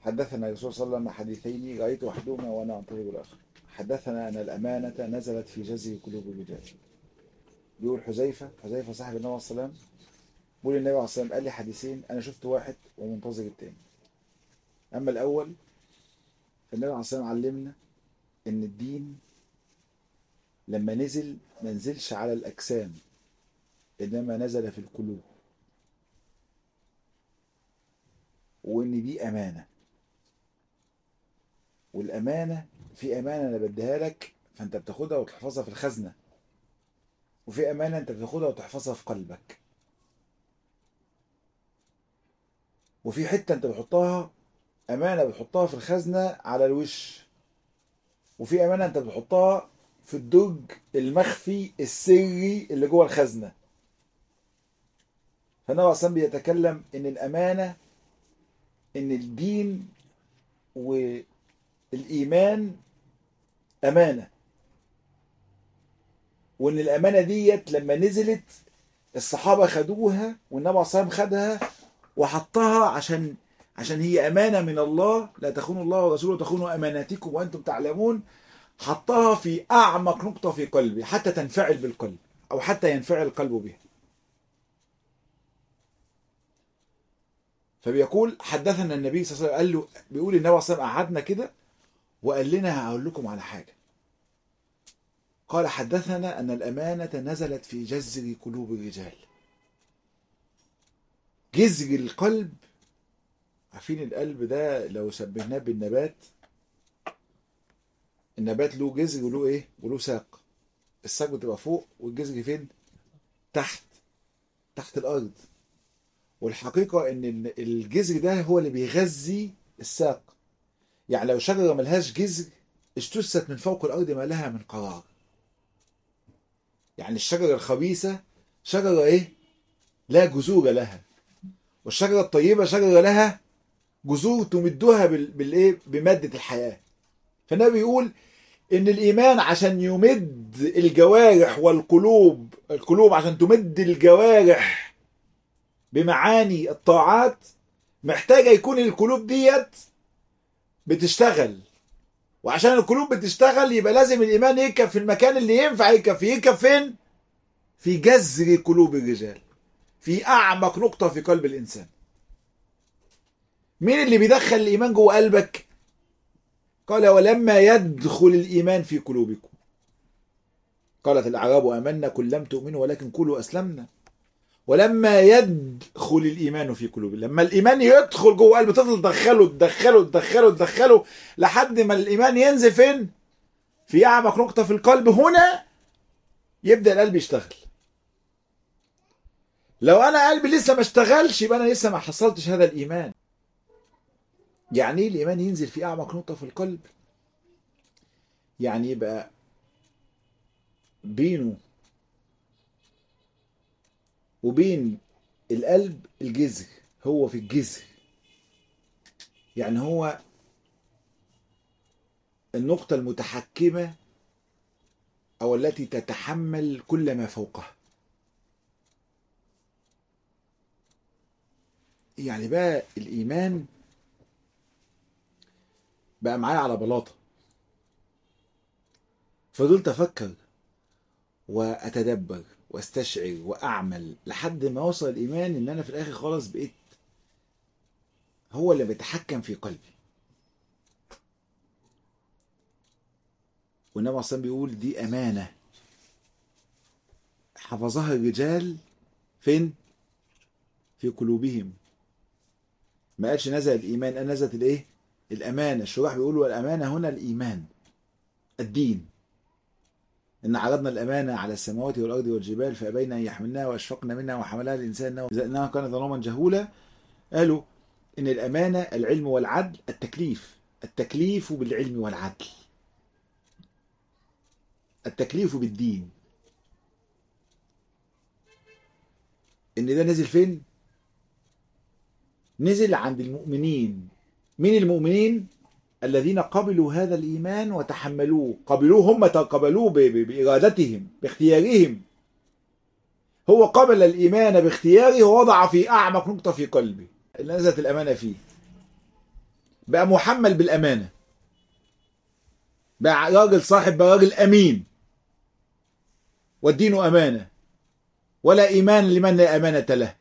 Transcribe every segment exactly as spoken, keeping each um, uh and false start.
حدثنا الرسول صلى الله عليه وسلم حديثين رأيت أحدهما وأنا أنتظر الآخر. حدثنا أن الأمانة نزلت في جزر قلوب الرجال. بيقول حذيفة حذيفة صاحب النبي عليه الصلاة والسلام، بيقول النبي عليه الصلاة والسلام قال لي حديثين أنا شفت واحد ومنتظر التاني. أما الأول فالنبي عليه الصلاة والسلام علمنا إن الدين لما نزل ما نزلش على الأجسام، إنما نزل في القلوب، وإن دي أمانة. والأمانة في أمانة أنا بديها لك فأنت بتاخدها وتحفظها في الخزنة، وفي أمانة أنت بتاخدها وتحفظها في قلبك، وفي حتة أنت بتحطها أمانة بتحطها في الخزنة على الوش، وفي أمانة أنت بتحطها في الدرج المخفي السري اللي جوه الخزنة. فالنبي أصلا بيتكلم إن الأمانة إن الدين والإيمان أمانة، وإن الأمانة ديت لما نزلت الصحابة خدوها والنبي عليه الصلاة والسلام خدها وحطها عشان عشان هي أمانة من الله، لا تخونوا الله ورسوله وتخونوا أماناتكم وأنتم تعلمون. حطها في أعمق نقطة في قلبي حتى تنفعل بالقلب أو حتى ينفعل القلب بها. فبيقول حدثنا النبي صلى الله عليه وسلم، قال له بيقول النبي صلى الله عليه وسلم قعدنا كده وقال لنا هقول لكم على حاجة. قال حدثنا أن الأمانة نزلت في جذر قلوب الرجال. جذر القلب، عارفين القلب ده لو شبهناه بالنبات، النبات له جذر وله ايه وله ساق. الساق بتبقى فوق والجذر فين؟ تحت تحت الارض. والحقيقه ان الجذر ده هو اللي بيغذي الساق. يعني لو شجره ملهاش جذر اجتثت من فوق الارض ما لها من قرار. يعني الشجره الخبيثه شجره ايه؟ لا جذور لها، والشجره الطيبه شجره لها جذور تمدها بالايه؟ بماده الحياه. فالنبي بيقول ان الايمان عشان يمد الجوارح والقلوب، القلوب عشان تمد الجوارح بمعاني الطاعات، محتاجه يكون القلوب ديت بتشتغل. وعشان القلوب بتشتغل يبقى لازم الايمان يركب في المكان اللي ينفع يركب فيه. يركب فين؟ في جذر قلوب الرجال، في اعمق نقطه في قلب الانسان. مين اللي بيدخل الايمان جوه قلبك؟ قال ولما يدخل الإيمان في قلوبكم. قالت الأعراب آمنا قل لم تؤمنوا ولكن قولوا أسلمنا. ولما يدخل الإيمان في قلوبكم، لما الإيمان يدخل جوه قلبك تفضل تدخله تدخله تدخله تدخله لحد ما الإيمان ينزل فين؟ في أعمق نقطة في القلب. هنا يبدأ القلب يشتغل. لو أنا قلبي لسه ما اشتغلش يبقى أنا لسه ما حصلتش هذا الإيمان. يعني ايه الإيمان ينزل في أعمق نقطة في القلب؟ يعني يبقى بينه وبين القلب الجذر، هو في الجذر. يعني هو النقطة المتحكمة أو التي تتحمل كل ما فوقها. يعني بقى الإيمان بقى معايا على بلاطة، فضلت أفكر وأتدبر واستشعر وأعمل لحد ما وصل الإيمان إن أنا في الآخر خالص بقيت هو اللي بيتحكم في قلبي. والنبي صلى الله عليه وسلم بيقول دي أمانة حفظها الرجال فين؟ في قلوبهم. ما قالش نزل الإيمان، قال نزلت الإيه؟ الأمانة. الشراح بيقولوا الأمانة هنا الإيمان، الدين. إن عرضنا الأمانة على السماوات والأرض والجبال فأبين أن يحملناها وأشفقن منها وحملها الإنسان إنها كانت ظلوما جهولا. قالوا إن الأمانة العلم والعدل، التكليف التكليف بالعلم والعدل، التكليف بالدين. إن ده نزل فين؟ نزل عند المؤمنين. مين المؤمنين؟ الذين قبلوا هذا الإيمان وتحملوه. قبلوه، هم تقبلوه بإرادتهم باختيارهم. هو قبل الإيمان باختياره ووضع في أعمق نقطة في قلبه اللي نزلت الأمانة فيه. بقى محمل بالأمانة، بقى راجل صاحب، بقى راجل أمين، والدين أمانة، ولا إيمان لمن لا أمانة له.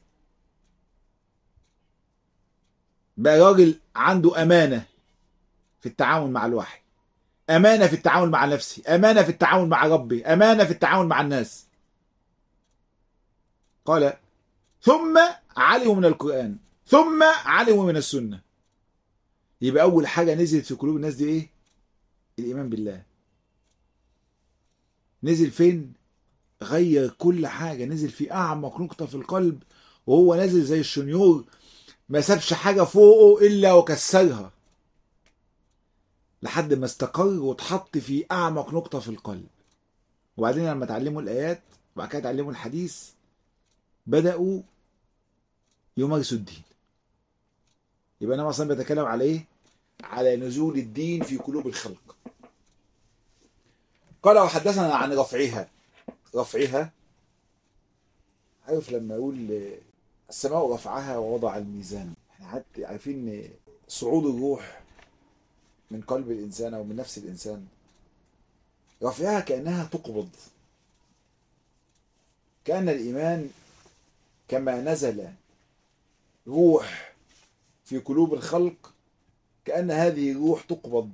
بقى راجل عنده أمانة في التعامل مع الوحي، أمانة في التعامل مع نفسي، أمانة في التعامل مع ربي، أمانة في التعامل مع الناس. قال ثم علموا من القرآن ثم علموا من السنة. يبقى أول حاجة نزلت في قلوب الناس دي إيه؟ الإيمان بالله. نزل فين؟ غير كل حاجة، نزل في أعمق نقطة في القلب، وهو نازل زي الشنيور، ما سابش حاجة فوقه إلا وكسرها لحد ما استقر واتحط في أعمق نقطة في القلب. وبعدين لما تعلموا الآيات وبعد كده تعلموا الحديث، بدأوا يمارسوا الدين. يبقى أنا مثلا بتكلم على إيه؟ على نزول الدين في قلوب الخلق. قال وحدثنا عن رفعها. رفعها، عارف لما يقول السماء رفعها ووضع الميزان، احنا عارفين ان صعود الروح من قلب الانسان او من نفس الانسان، رفعها كانها تقبض، كان الايمان كما نزل روح في قلوب الخلق، كان هذه الروح تقبض،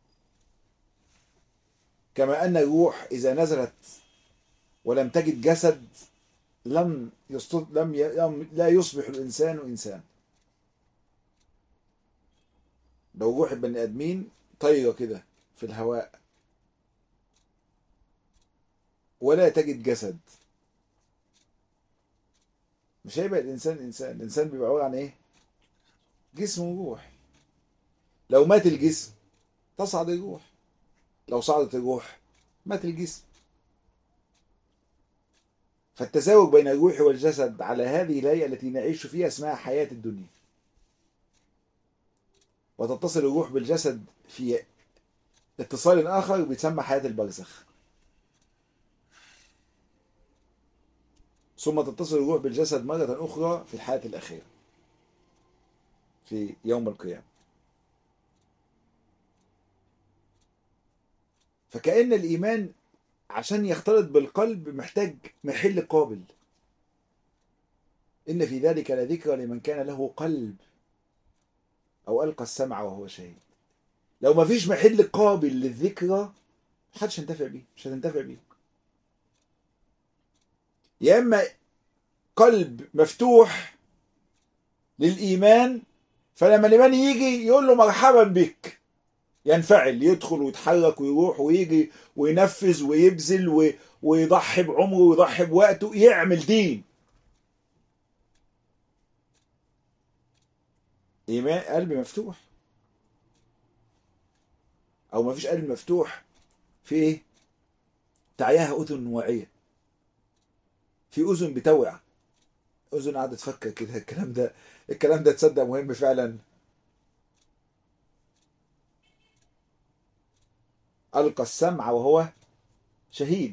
كما ان الروح اذا نزلت ولم تجد جسد لم يصط... لم ي... لا يصبح الانسان انسان. لو روح البني ادمين طايره كده في الهواء ولا تجد جسد، مش هيبقى الانسان انسان. الانسان بيبقى عباره عن ايه؟ جسم وروح. لو مات الجسم تصعد الروح، لو صعدت الروح مات الجسم. فالتزاوج بين الروح والجسد على هذه الهيئة التي نعيش فيها اسمها حياة الدنيا. وتتصل الروح بالجسد في اتصال آخر بيتسمى حياة البرزخ. ثم تتصل الروح بالجسد مرة أخرى في الحياة الأخيرة في يوم القيامة. فكأن الإيمان عشان يختلط بالقلب محتاج محل قابل. إن في ذلك لذكرى لمن كان له قلب أو ألقى السمع وهو شهيد. لو ما فيش محل قابل للذكرى محدش هينتفع بيه، مش هتنتفع بيه. يا إما قلب مفتوح للإيمان، فلما الإيمان يجي يقول له مرحبا بك، ينفعل، يدخل ويتحرك ويروح ويجي وينفذ ويبذل ويضحي بعمره ويضحي بوقته، يعمل دين. إيمان قلب مفتوح. أو ما فيش قلب مفتوح، في إيه؟ تعياها أذن واعية، في أذن بتوع، أذن قاعدة تفكر كده. الكلام ده الكلام ده تصدق مهم فعلا. ألقى السمع وهو شهيد،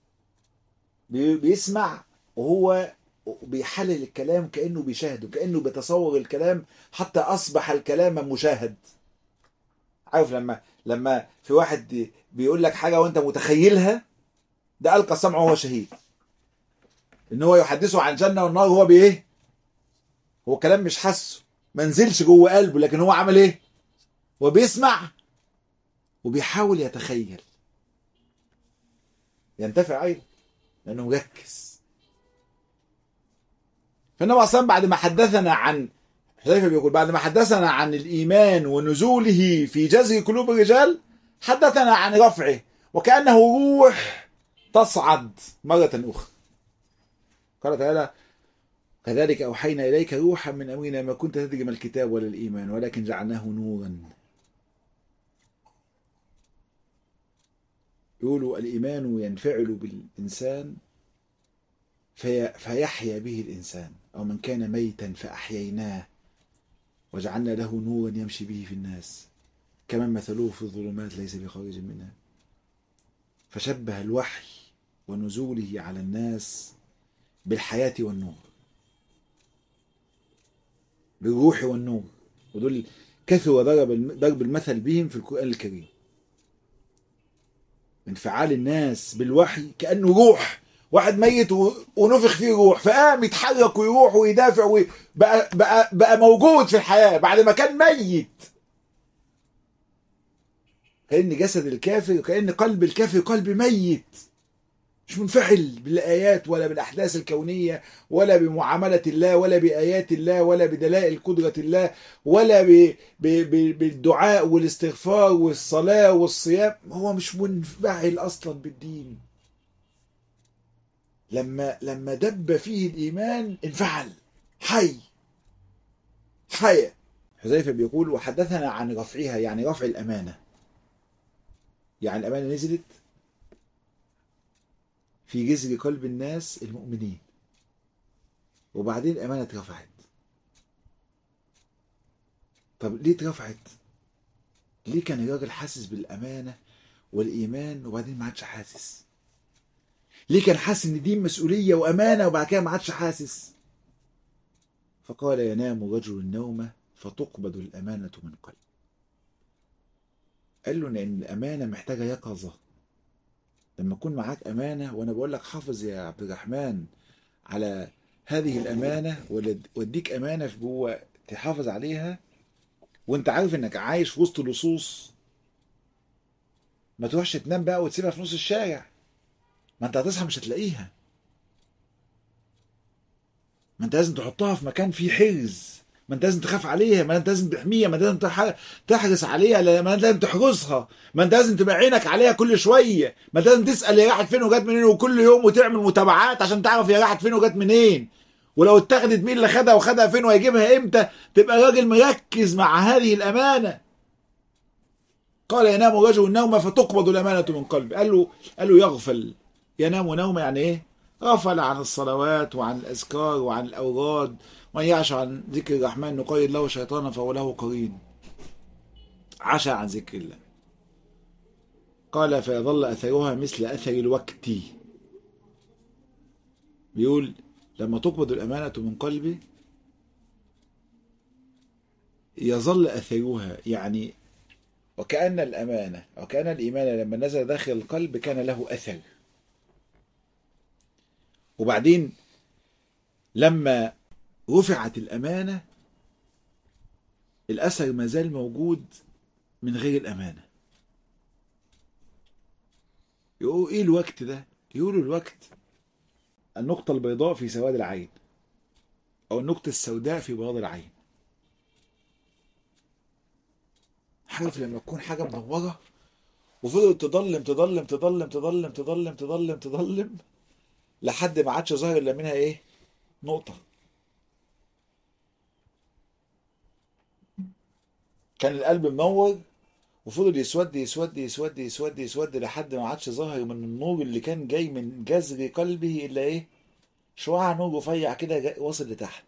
بيسمع وهو بيحلل الكلام كأنه بيشاهده، كأنه بيتصور الكلام حتى أصبح الكلام مشاهد. عارف لما لما في واحد بيقول لك حاجة وأنت متخيلها، ده ألقى السمع وهو شهيد. إن هو يحدثه عن جنة والنار هو بإيه؟ هو كلام مش حاسه، ما نزلش جوه قلبه، لكن هو عمل إيه؟ هو بيسمع وبيحاول يتخيل، ينتفع أيضا لأنه مركز. فالنبي أصلا بعد ما حدثنا عن، حذيفة بيقول بعد ما حدثنا عن الإيمان ونزوله في جذر قلوب الرجال، حدثنا عن رفعه وكأنه روح تصعد مرة أخرى. قال تعالى كذلك أوحينا إليك روحا من أمرنا ما كنت تدري ما الكتاب ولا الإيمان ولكن جعلناه نورا. يقولوا الإيمان ينفعل بالإنسان في فيحيا به الإنسان، أو من كان ميتا فأحييناه وجعلنا له نورا يمشي به في الناس كمن مثلوه في الظلمات ليس بخارج منها. فشبه الوحي ونزوله على الناس بالحياة والنور، بالروح والنور. ودول كثر ضرب ضرب المثل بهم في القرآن الكريم. انفعال الناس بالوحي كأنه روح، واحد ميت ونفخ فيه روح فقام يتحرك ويروح ويدافع وبقى بقى بقى موجود في الحياة بعد ما كان ميت. كأن جسد الكافر وكأن قلب الكافر قلب ميت، مش منفعل بالآيات ولا بالأحداث الكونية ولا بمعاملة الله ولا بآيات الله ولا بدلائل قدرة الله ولا ب... ب... ب... بالدعاء والاستغفار والصلاة والصيام. هو مش منفعل أصلا بالدين. لما لما دب فيه الإيمان انفعل، حي حي. حذيفة بيقول وحدثنا عن رفعها، يعني رفع الأمانة، يعني الأمانة نزلت في جذر قلب الناس المؤمنين وبعدين الأمانة اترفعت. طب ليه اترفعت؟ ليه كان الراجل حاسس بالأمانة والإيمان وبعدين ما عادش حاسس؟ ليه كان حاسس إن دي مسؤولية وأمانة وبعد كده ما عادش حاسس؟ فقال ينام رجل النوم فتقبض الأمانة من قلب. قال له إن الأمانة محتاجة يقظة. لما يكون معاك أمانة، وأنا بقول لك حافظ يا عبد الرحمن على هذه الأمانة، واديك أمانة في جوه تحافظ عليها وانت عارف انك عايش في وسط لصوص، ما تروحش تنام بقى وتسيبها في نص الشارع، ما انت هتصحى مش هتلاقيها. ما انت لازم تحطها في مكان فيه حرز، ما انت لازم تخاف عليها، ما انت لازم تحميها، ما انت لازم تح- تحرص عليها، ما انت لازم تحرسها، ما انت لازم تبقى عينك عليها كل شويه، ما انت لازم تسال هي راحت فين وجت منين وكل يوم وتعمل متابعات عشان تعرف هي راحت فين وجت منين، ولو اتخذت مين اللي خدها وخدها فين وهيجيبها امتى. تبقى راجل مركز مع هذه الامانه. قال ينام رجل النوم فتقبض الأمانة من قلبه. قال له قال له يغفل. ينام نوم يعني ايه؟ غفل عن الصلوات وعن الأذكار وعن الأوراد، ومن يعش عن ذكر الرحمن نقيض له شيطانا فهو له قرين. عشى عن ذكر الله. قال فيظل أثرها مثل أثر الوقت. بيقول لما تقبض الأمانة من قلبه يظل أثرها، يعني وكأن الأمانة وكأن الإيمان لما نزل داخل القلب كان له أثر. وبعدين لما رفعت الأمانة الأثر ما زال موجود من غير الأمانة. يقولوا إيه الوقت ده؟ يقولوا الوقت النقطة البيضاء في سواد العين، أو النقطة السوداء في بياض العين. عارف لما تكون حاجة منورة وفضلت تضلم تضلم تضلم تضلم تضلم تضلم تضلم لحد ما عادش ظاهر إلا منها إيه؟ نقطة. كان القلب منور وفضل يسود يسود يسود يسود يسود لحد ما عادش ظاهر من النور اللي كان جاي من جذر قلبه إلا إيه؟ شعاع نور رفيع كده جاي- واصل لتحت.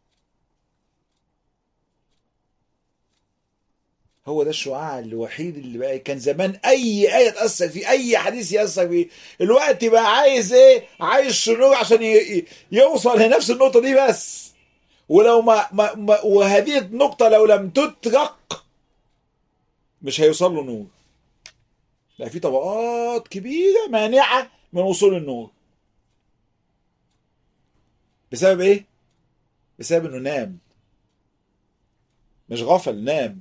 هو ده الشعاع الوحيد اللي بقى. كان زمان اي ايه تاثر فيه، اي حديث ياثر فيه، الوقت بقى عايز ايه؟ عايز شنور عشان ي... ي- يوصل لنفس النقطه دي بس. ولو ما, ما, ما وهذه النقطه لو لم تترق مش هيوصل له نور. لا، في طبقات كبيره مانعه من وصول النور. بسبب ايه؟ بسبب انه نام. مش غفل، نام.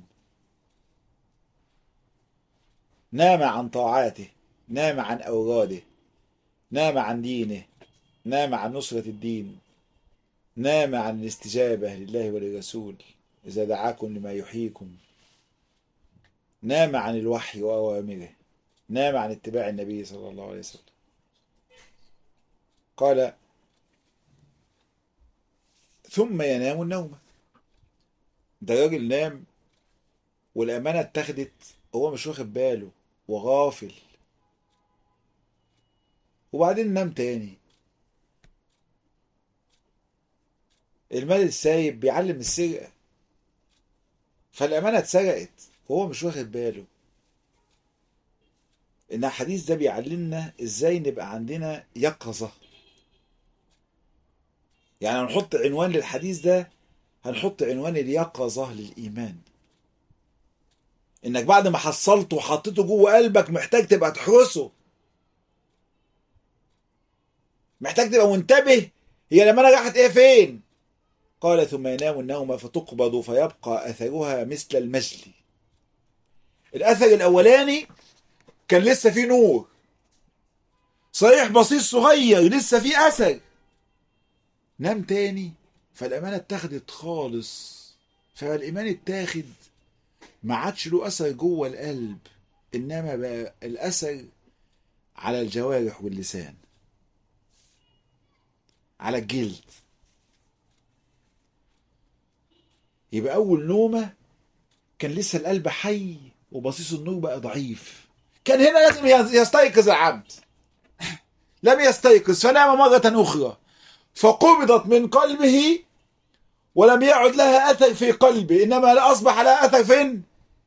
نام عن طاعاته، نام عن اوراده، نام عن دينه، نام عن نصرة الدين، نام عن الاستجابة لله وللرسول إذا دعاكم لما يحييكم، نام عن الوحي وأوامره، نام عن اتباع النبي صلى الله عليه وسلم. قال ثم ينام النوم. ده راجل نام والأمانة اتخذت هو مش واخد باله وغافل، وبعدين نام تاني. المال السايب بيعلم السرقة، فالأمانة اتسرقت وهو مش واخد باله. إن الحديث ده بيعلمنا إزاي نبقى عندنا يقظة. يعني هنحط عنوان للحديث ده، هنحط عنوان اليقظة للإيمان. انك بعد ما حصلته وحطيته جوه قلبك محتاج تبقى تحرسه، محتاج تبقى منتبه هي لما انا راحت ايه فين. قال ثم ينام النوم فتقبض فيبقى اثرها مثل المجلي. الاثر الاولاني كان لسه فيه نور، صحيح بسيط صغير لسه فيه اثر. نام تاني فالامانه اتاخدت خالص، فالايمان اتاخد ما عادش له اثر جوه القلب، انما بقى الاثر على الجوارح واللسان، على الجلد. يبقى اول نومه كان لسه القلب حي وبصيص النور بقى ضعيف. كان هنا لازم يستيقظ العبد، لم يستيقظ فنام مرة أخرى فقبضت من قلبه ولم يعد لها أثر في قلبه، إنما أصبح لها أثر فين؟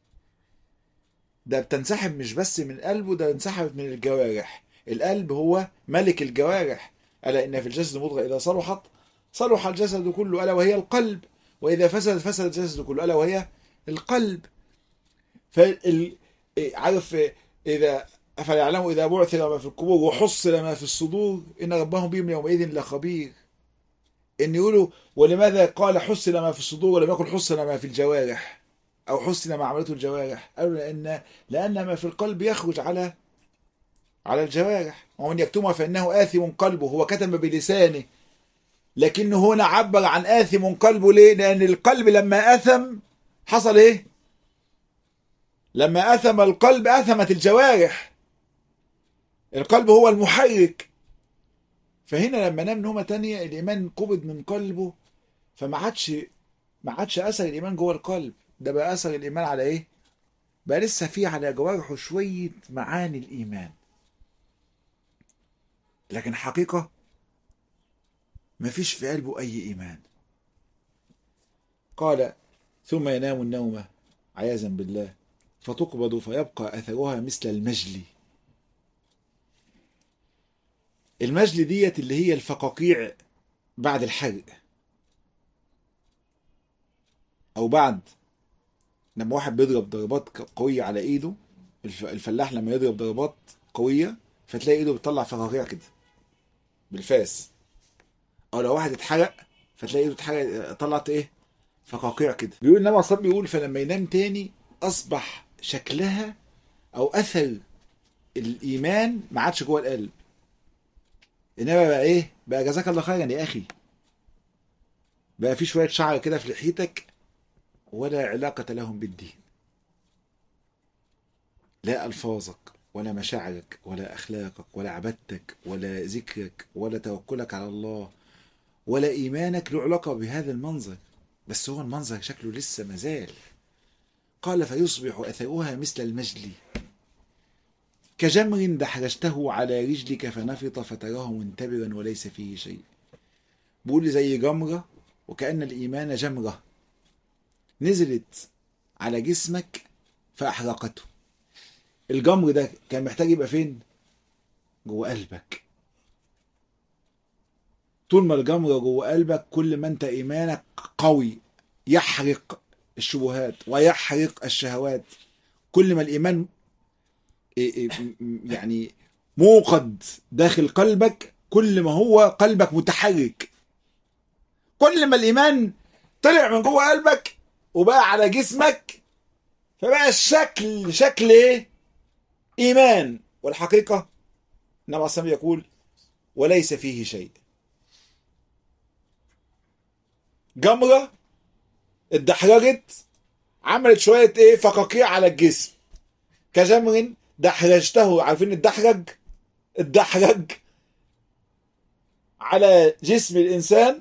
ده بتنسحب مش بس من قلبه، ده انسحبت من الجوارح. القلب هو ملك الجوارح، ألا إن في الجسد مضغة إذا صلحت صلح الجسد كله ألا وهي القلب، وإذا فسد فسد الجسد كله ألا وهي القلب. فال عارف إذا أفلا يعلموا إذا بعثر ما في القبور وحصل ما في الصدور إن ربهم بهم يومئذ لخبير. إن يقولوا ولماذا قال حصل ما في الصدور ولم يقل حصل ما في الجوارح أو حصل ما عملته الجوارح؟ قالوا لأن لأن ما في القلب يخرج على على الجوارح، ومن يكتمها فإنه آثم قلبه. هو كتم بلسانه لكنه هنا عبر عن آثم قلبه. ليه؟ لأن القلب لما آثم حصل إيه؟ لما آثم القلب آثمت الجوارح. القلب هو المحرك. فهنا لما نام نومة تانية الإيمان قبض من قلبه، فما عادش ما عادش أثر الإيمان جوه القلب، ده بقى أثر الإيمان على إيه؟ بقى لسه فيه على جوارحه شوية معاني الإيمان، لكن حقيقة ما فيش في قلبه أي إيمان. قال ثم ينام النوم عياذا بالله فتقبض فيبقى أثرها مثل المجلي. المجلي ديت اللي هي الفقاقيع بعد الحرق، او بعد لما واحد بيضرب ضربات قويه على ايده. الفلاح لما يضرب ضربات قويه فتلاقي ايده بتطلع فقاقيع كده بالفاس، او لو واحد اتحرق فتلاقي ايده اتحرق طلعت ايه؟ فقاقيع كده. بيقول النبي عليه الصلاه بيقول فلما ينام تاني اصبح شكلها او اثر الايمان ما عادش جوه القلب، انما بقى ايه؟ بقى جزاك الله خيرا يا اخي، بقى في شويه شعر كده في لحيتك ولا علاقة لهم بالدين، لا ألفاظك ولا مشاعرك ولا أخلاقك ولا عبادتك ولا ذكرك ولا توكلك على الله ولا إيمانك له علاقة بهذا المنظر، بس هو المنظر شكله لسه مازال. قال فيصبح أثرها مثل المجلي كجمر دحرجته على رجلك فنفط فتراه منتبرا وليس فيه شيء. بيقول زي جمرة، وكأن الإيمان جمرة نزلت على جسمك فأحرقته. الجمر ده كان محتاج يبقى فين؟ جوه قلبك. طول ما الجمر جوه قلبك كل ما انت إيمانك قوي يحرق الشبهات ويحرق الشهوات. كل ما الإيمان يعني موقد داخل قلبك كل ما هو قلبك متحرك. كل ما الإيمان طلع من جوه قلبك وبقى على جسمك فبقى الشكل شكل ايه؟ ايمان. والحقيقه النبي عليه الصلاه والسلام يقول وليس فيه شيء. جمره اتدحرجت عملت شويه ايه؟ فقاقيع على الجسم كجمر دحرجته. عارفين الدحرج؟ الدحرج على جسم الانسان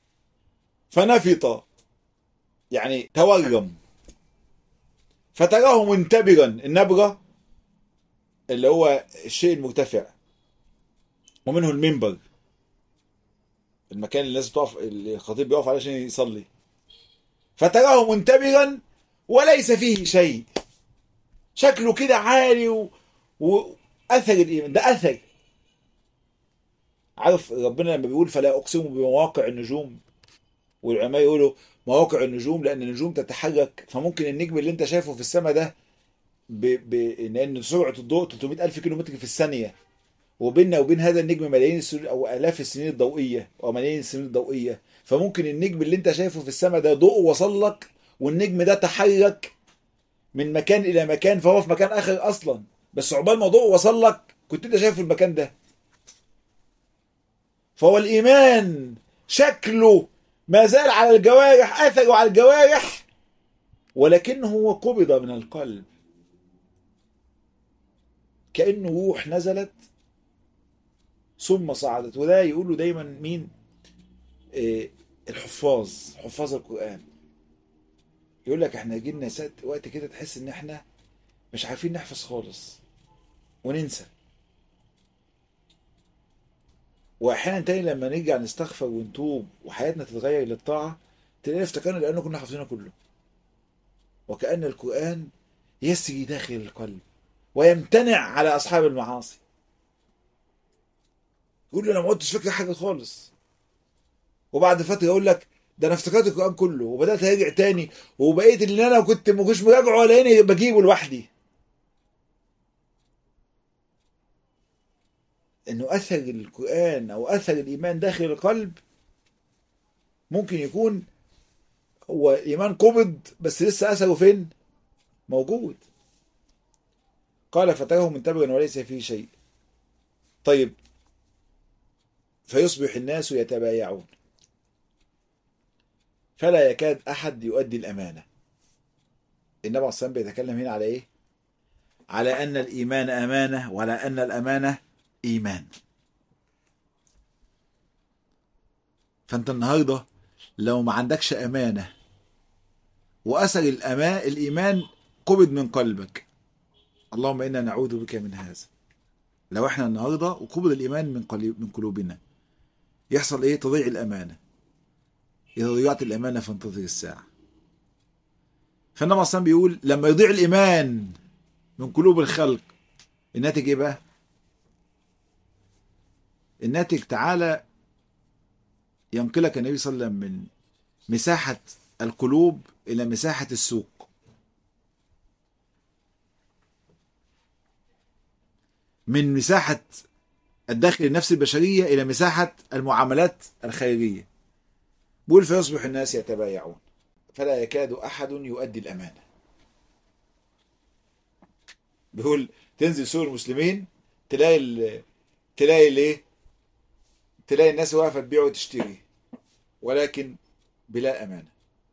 فنفط يعني تورم فتراه منتبرا. النبرة اللي هو الشيء المرتفع، ومنه المنبر المكان اللي الناس بتقف الخطيب بيقف عليه عشان يصلي. فتراه منتبرا وليس فيه شيء، شكله كده عالي و... واثر الايمان ده اثر. عارف ربنا لما بيقول فلا اقسم بمواقع النجوم، والعلماء يقولوا مواقع النجوم لان النجوم تتحرك، فممكن النجم اللي انت شايفه في السماء ده ب... ب... ان سرعه الضوء ثلاثمائة ألف كيلو متر في الثانيه، وبيننا وبين هذا النجم ملايين السنين او الاف السنين الضوئيه او ملايين السنين الضوئيه. فممكن النجم اللي انت شايفه في السماء ده ضوء وصل لك، والنجم ده تحرك من مكان الى مكان، فهو في مكان اخر اصلا، بس عقبال ما ضوء وصل لك كنت انت شايفه المكان ده. فهو الايمان شكله ما زال على الجوارح، اثره على الجوارح، ولكنه هو قبض من القلب، كأنه روح نزلت ثم صعدت. وده يقولوا دايما مين؟ إيه، الحفاظ، حفاظ القرآن. يقول لك احنا جينا وقت كده تحس ان احنا مش عارفين نحفظ خالص وننسى، واحيانا تاني لما نرجع نستغفر ونتوب وحياتنا تتغير للطاعة تلاقينا افتكرنا لانه كنا حافظينه كله. وكأن القرآن يسري داخل القلب ويمتنع على اصحاب المعاصي. يقول له انا ما عدتش فاكر حاجه خالص، وبعد فتره يقول لك ده انا افتكرت القران كله وبدات ارجع تاني، وبقيت اللي انا كنت ما كنتش مراجعه ولا اني بجيبه لوحدي. انه اثر القران او اثر الايمان داخل القلب ممكن يكون هو ايمان قبض بس لسه اثره فين؟ موجود. قال فتراه منتبرا وليس فيه شيء. طيب، فيصبح الناس يتبايعون فلا يكاد احد يؤدي الامانه. النبي عليه الصلاه والسلام بيتكلم هنا على ايه؟ على ان الايمان امانه، وعلى ان الامانه ايمان. فانت النهارده لو ما عندكش امانه واثر الامان الايمان قبض من قلبك، اللهم انا نعوذ بك من هذا. لو احنا النهارده وقبض الايمان من قلب من قلوبنا يحصل ايه؟ تضيع الامانه. اذا ضيعت الامانه فانتظر الساعه. فالنبي اصلا بيقول لما يضيع الايمان من قلوب الخلق الناتج ايه بقى؟ الناتج تعالى ينقلك النبي صلى الله عليه وسلم من مساحه القلوب الى مساحه السوق، من مساحه الداخل النفس البشريه الى مساحه المعاملات الخارجيه. بيقول فيصبح الناس يتبايعون فلا يكاد احد يؤدي الامانه. بيقول تنزل سوق المسلمين تلاقي ال... تلاقي الايه؟ تلاقي الناس واقفه تبيع وتشتري ولكن بلا امانه.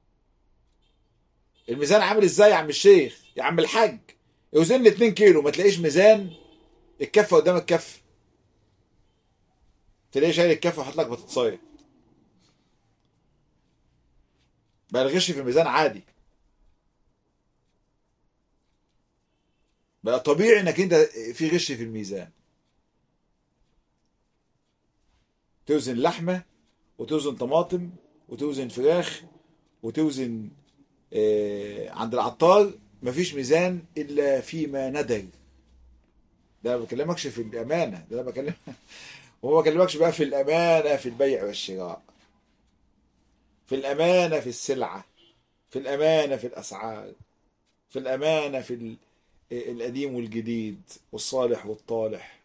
الميزان عامل ازاي يا عم الشيخ؟ يا عم الحاج يوزن لي اتنين كيلو، ما تلاقيش ميزان، الكفه قدام الكف، تلاقيه شايل الكفه وحاط لك بطاطسايه. بقى الغش في الميزان عادي، بقى طبيعي انك انت في غش في الميزان. توزن لحمه وتوزن طماطم وتوزن فراخ وتوزن آه عند العطار، مفيش ميزان الا فيما ندر. ده ما بكلمكش في الامانه، ده انا بكلم وهو ما بكلمكش بقى في الامانه في البيع والشراء، في الامانه في السلعه، في الامانه في الاسعار، في الامانه في ال- القديم والجديد والصالح والطالح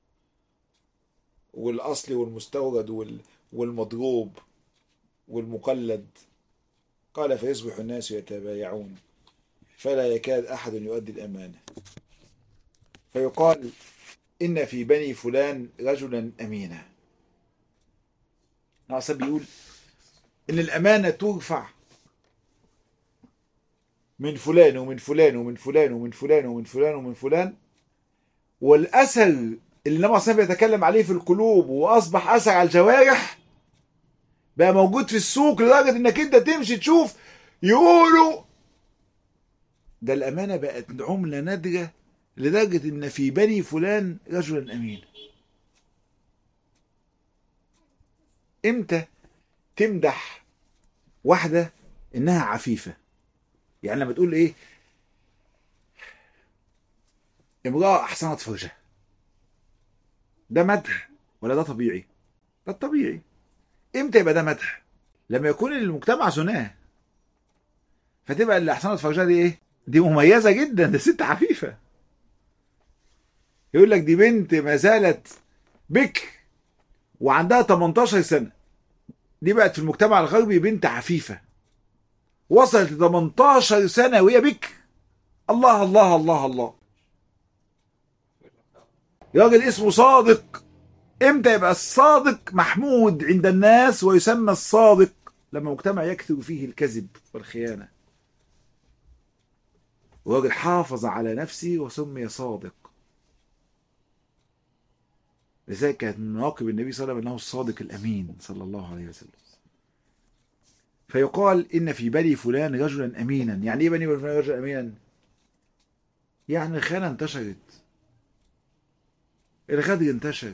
والاصلي والمستورد وال- والمضروب والمقلد. قال فيصبح الناس يتبايعون فلا يكاد احد يؤدي الامانه. فيقال ان في بني فلان رجلا امينا. ناصر بيقول ان الامانه ترفع من فلان ومن فلان ومن فلان ومن فلان ومن فلان ومن فلان، والاثر اللي النبي صلى الله عليه وسلم بيتكلم عليه في القلوب واصبح اثر على الجوارح بقى موجود في السوق، لدرجه انك انت تمشي تشوف يقولوا ده الامانه بقت عمله نادره، لدرجه ان في بني فلان رجلا امين. امتى تمدح واحده انها عفيفه؟ يعني لما تقول ايه امراه احسنت فرجها، ده مدح ولا ده طبيعي؟ ده الطبيعي. امتى يبقى ده مدح؟ لما يكون المجتمع زناه، فتبقى اللي احسنت فرجها دي ايه؟ دي مميزة جدا، دي ست عفيفة. يقول لك دي بنت ما زالت بكر وعندها تمنتاشر سنة، دي بقت في المجتمع الغربي بنت عفيفة، وصلت ل تمنتاشر سنة وهي بكر. الله الله الله الله. راجل اسمه صادق. امتى يبقى الصادق محمود عند الناس ويسمى الصادق؟ لما مجتمع يكثر فيه الكذب والخيانة. وراجل حافظ على نفسه وسمي صادق. لذلك كانت من مواقب النبي صلى الله عليه وسلم انه الصادق الامين صلى الله عليه وسلم. فيقال ان في بني فلان رجلا امينا. يعني ايه بني فلان رجلا امينا؟ يعني الخيانة انتشرت، الغدر انتشر،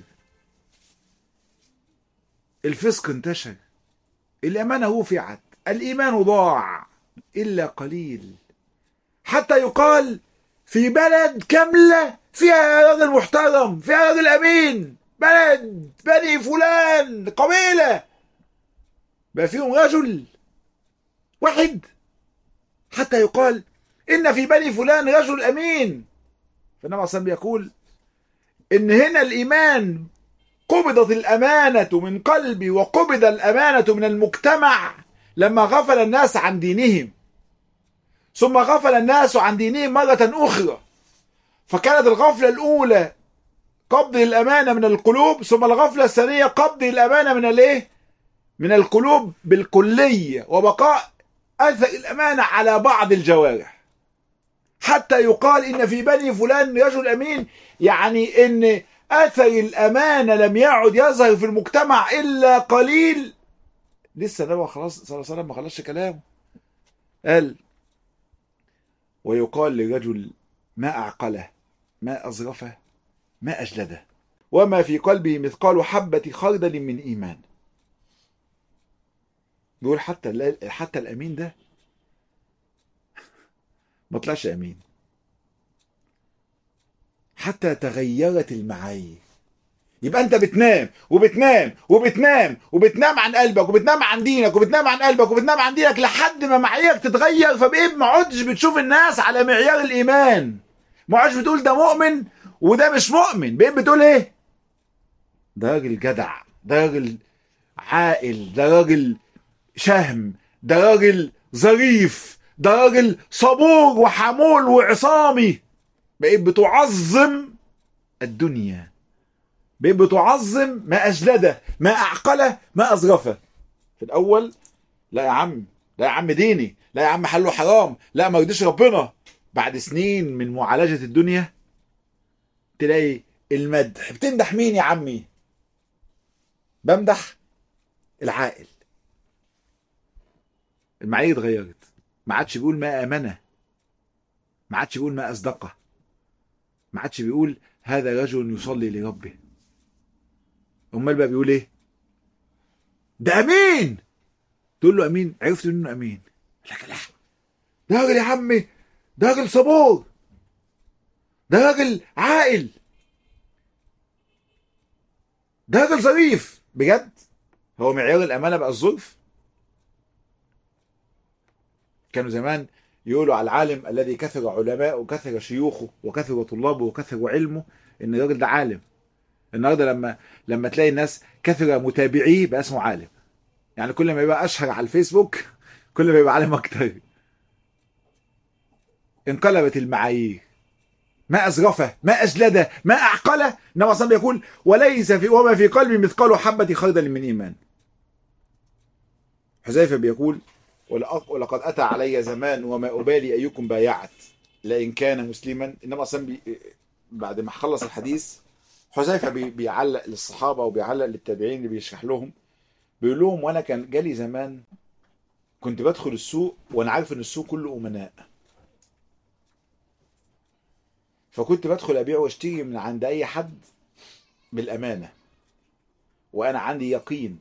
الفسق انتشر، الأمانة رفعت، الإيمان ضاع إلا قليل. حتى يقال في بلد كاملة فيها راجل محترم، فيها راجل أمين، بلد بني فلان قبيلة بقى فيهم رجل واحد، حتى يقال إن في بني فلان رجل أمين. فالنبي عليه الصلاة يقول إن هنا الإيمان قبضت الأمانة من قلبي وقبض الأمانة من المجتمع لما غفل الناس عن دينهم، ثم غفل الناس عن دينهم مرة أخرى. فكانت الغفلة الأولى قبض الأمانة من القلوب، ثم الغفلة الثانية قبض الأمانة من الايه؟ من القلوب بالكلية، وبقاء أثر الأمانة على بعض الجوارح. حتى يقال إن في بني فلان رجل أمين، يعني إن أثر الأمانة لم يعد يظهر في المجتمع إلا قليل. لسه النبي خلاص صلى الله عليه وسلم ما خلصش كلامه، قال ويقال لرجل ما أعقله ما أظرفه ما أجلده وما في قلبه مثقال حبة خردل من إيمان. بيقول حتى حتى الأمين ده ما طلعش أمين، حتى تغيرت المعايير. يبقى انت بتنام وبتنام وبتنام وبتنام عن قلبك وبتنام عن دينك وبتنام عن قلبك وبتنام عن دينك لحد ما معاييرك تتغير. فبقيت ما عدتش بتشوف الناس على معيار الايمان، ما عدتش بتقول ده مؤمن وده مش مؤمن، بقيت بتقول ايه؟ ده راجل جدع، ده راجل عاقل، ده راجل شهم، ده راجل ظريف، ده راجل صبور وحمول وعصامي. بقيت بتعظم الدنيا، بقيت بتعظم ما أجلده ما أعقله ما أظرفه. في الأول لا يا عم، لا يا عم ديني، لا يا عم حله حرام، لا ما يرضيش ربنا. بعد سنين من معالجة الدنيا تلاقي المدح. بتمدح مين يا عمي؟ بمدح العاقل. المعايير اتغيرت، ما عادش بيقول ما آمنه، ما عادش بيقول ما أصدقه، ما عادش بيقول هذا رجل يصلي لربه. امال بقى بيقول ايه؟ ده امين. تقول له امين، عرفت انه امين؟ لك لا، ده راجل يا عمي، ده راجل صبور، ده راجل عاقل، ده راجل ظريف. بجد هو معيار الامانه بقى الظرف؟ كانوا زمان يقولوا على العالم الذي كثر علماءه وكثر شيوخه وكثر طلابه وكثر علمه ان الراجل ده عالم. النهارده لما لما تلاقي الناس كثر متابعيه بقى اسمه عالم. يعني كل ما يبقى اشهر على الفيسبوك كل ما يبقى عالم اكتر. انقلبت المعايير. ما أزرفه ما أجلده ما أعقله. إنما أصلا بيقول وليس في وما في قلبي مثقال حبة خردل من إيمان. حذيفة بيقول ولقد أتى علي زمان وما أبالي أيكم بايعت لئن كان مسلما. إنما أصلا بي بعد ما خلص الحديث حذيفة بي بيعلق للصحابة وبيعلق للتابعين اللي بيشرح لهم، بيقول لهم وأنا كان جالي زمان كنت بدخل السوق وأنا عارف إن السوق كله أمناء، فكنت بدخل أبيع واشتري من عند أي حد بالأمانة، وأنا عندي يقين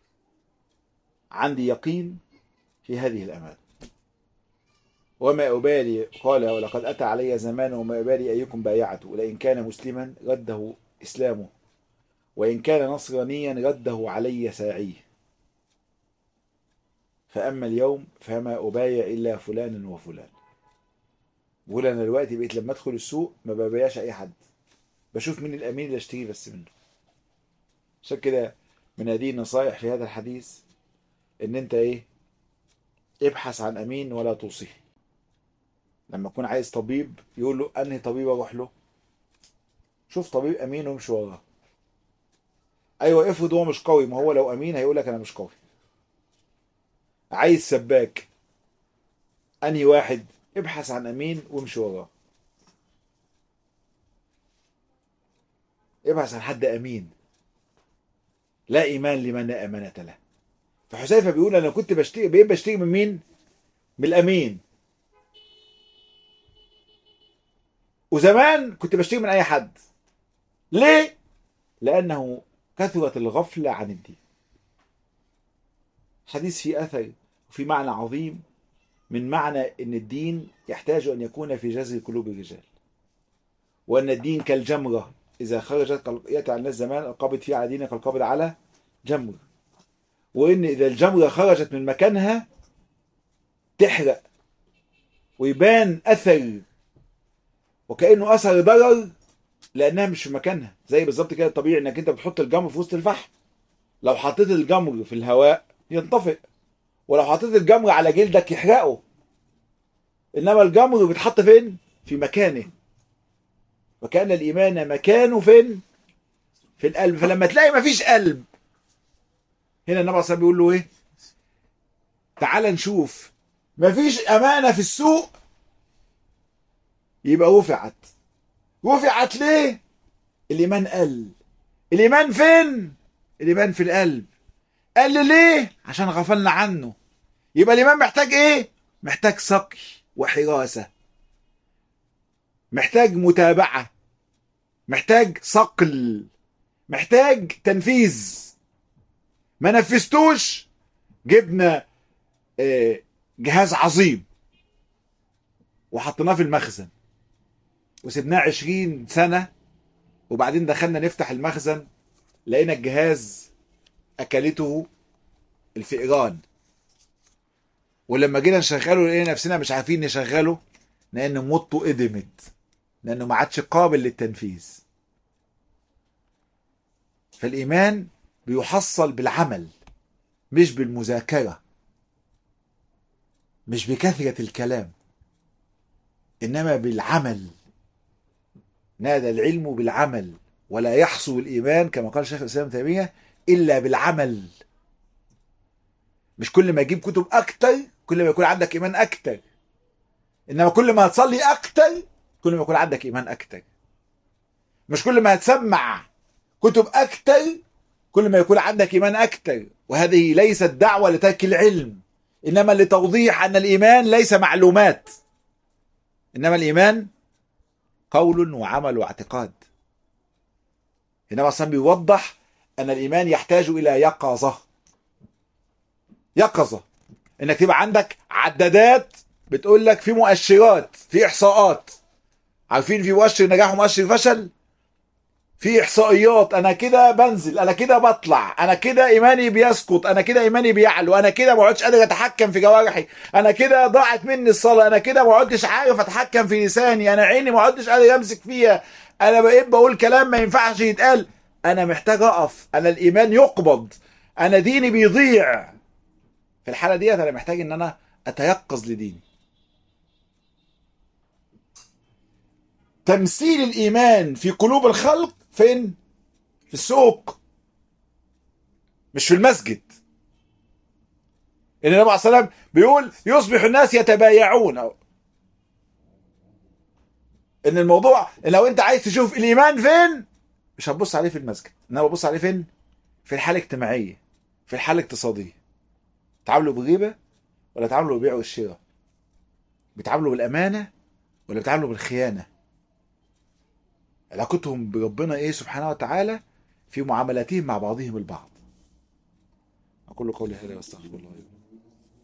عندي يقين في هذه الأمانة. وما أبالي قال ولقد أتى علي زمان وما أبالي أيكم بايعته لئن كان مسلما رده إسلامه وإن كان نصرانيا رده علي ساعيه، فأما اليوم فما أبايع إلا فلان وفلان. بقول انا دلوقتي بقيت لما ادخل السوق ما ببيعش اي حد، بشوف مين الامين اللي اشتري بس منه. عشان كده من هذه النصائح في هذا الحديث ان انت ايه، ابحث عن امين ولا توصيه. لما تكون عايز طبيب يقول له انهي طبيب اروح له، شوف طبيب امين وامشي وراه. ايوه افرض هو مش قوي، ما هو لو امين هيقول لك انا مش قوي. عايز سباك، انهي واحد، ابحث عن امين وامشي وراه. ابحث عن حد امين. لا ايمان لمن لا امانه له. فحذيفه بيقول انا كنت بشتري، بقيت بشتري من مين؟ من الامين. وزمان كنت بشتري من اي حد. ليه؟ لانه كثرت الغفله عن الدين. حديث فيه اثر وفي معنى عظيم، من معنى ان الدين يحتاج ان يكون في جذر قلوب الرجال، وان الدين كالجمره اذا خرجت، ياتي على الناس زمان القابض فيه على دينك القابض على جمر، وان اذا الجمره خرجت من مكانها تحرق ويبان اثر وكانه اثر ضرر لانها مش في مكانها. زي بالظبط كده الطبيعي انك انت بتحط الجمر في وسط الفحم، لو حطيت الجمر في الهواء ينطفئ، ولو حطيت الجمر على جلدك يحرقه. انما الجمر بيتحط فين؟ في مكانه. وكأن الايمان مكانه فين؟ في القلب. فلما تلاقي مفيش قلب، هنا النبي صلى الله عليه وسلم بيقول له ايه؟ تعال نشوف مفيش امانه في السوق، يبقى رفعت. رفعت ليه؟ الايمان قل. الايمان فين؟ الايمان في القلب. قل ليه؟ عشان غفلنا عنه. يبقى الايمان محتاج ايه؟ محتاج سقي وحراسه، محتاج متابعه، محتاج صقل، محتاج تنفيذ. ما نفذتوش، جبنا جهاز عظيم وحطيناه في المخزن وسبناه عشرين سنة، وبعدين دخلنا نفتح المخزن لقينا الجهاز أكلته الفئران. ولما جينا نشغله لقينا نفسنا مش عارفين نشغله لأن موته قدمت، لأنه ما عادش قابل للتنفيذ. فالإيمان بيحصل بالعمل مش بالمذاكرة، مش بكثرة الكلام، إنما بالعمل. نادى العلم بالعمل، ولا يحصل الإيمان كما قال شيخ الإسلام ابن تيمية إلا بالعمل. مش كل ما تجيب كتب أكتر كل ما يكون عندك إيمان أكتر، إنما كل ما تصلي أكتر كل ما يكون عندك إيمان أكتر. مش كل ما تسمع كتب أكتر كل ما يكون عندك إيمان أكتر. وهذه ليست دعوة لترك العلم، إنما لتوضيح أن الإيمان ليس معلومات، إنما الإيمان قول وعمل واعتقاد. إنما أصلا بيوضح أن الإيمان يحتاج إلى يقظة. يقظة إنك تبقى عندك عدادات بتقول لك في مؤشرات، في إحصاءات. عارفين في مؤشر نجاح ومؤشر فشل؟ في إحصائيات. أنا كده بنزل، أنا كده بطلع، أنا كده إيماني بيسقط، أنا كده إيماني بيعلو، أنا كده ما عدتش قادر أتحكم في جوارحي، أنا كده ضاعت مني الصلاة، أنا كده ما عدتش عارف أتحكم في لساني، أنا عيني ما عدتش قادر أمسك فيها، أنا بقيت بقول كلام ما ينفعش يتقال. أنا محتاج أقف، أنا الإيمان يقبض، أنا ديني بيضيع. في الحالة ديت أنا محتاج إن أنا أتيقظ لديني. تمثيل الإيمان في قلوب الخلق فين؟ في السوق، مش في المسجد. ان النبي عليه الصلاه والسلام بيقول يصبح الناس يتبايعون. ان الموضوع لو انت عايز تشوف الايمان فين مش هتبص عليه في المسجد، انما ببص عليه فين؟ في الحاله الاجتماعيه، في الحاله الاقتصاديه. تعاملوا بالغيبه ولا تعاملوا بالبيع والشراء؟ بيتعاملوا بالامانه ولا بيتعاملوا بالخيانه؟ علاقتهم بربنا ايه سبحانه وتعالى في معاملاتهم مع بعضهم البعض. اقول قولي هذا واستغفر الله.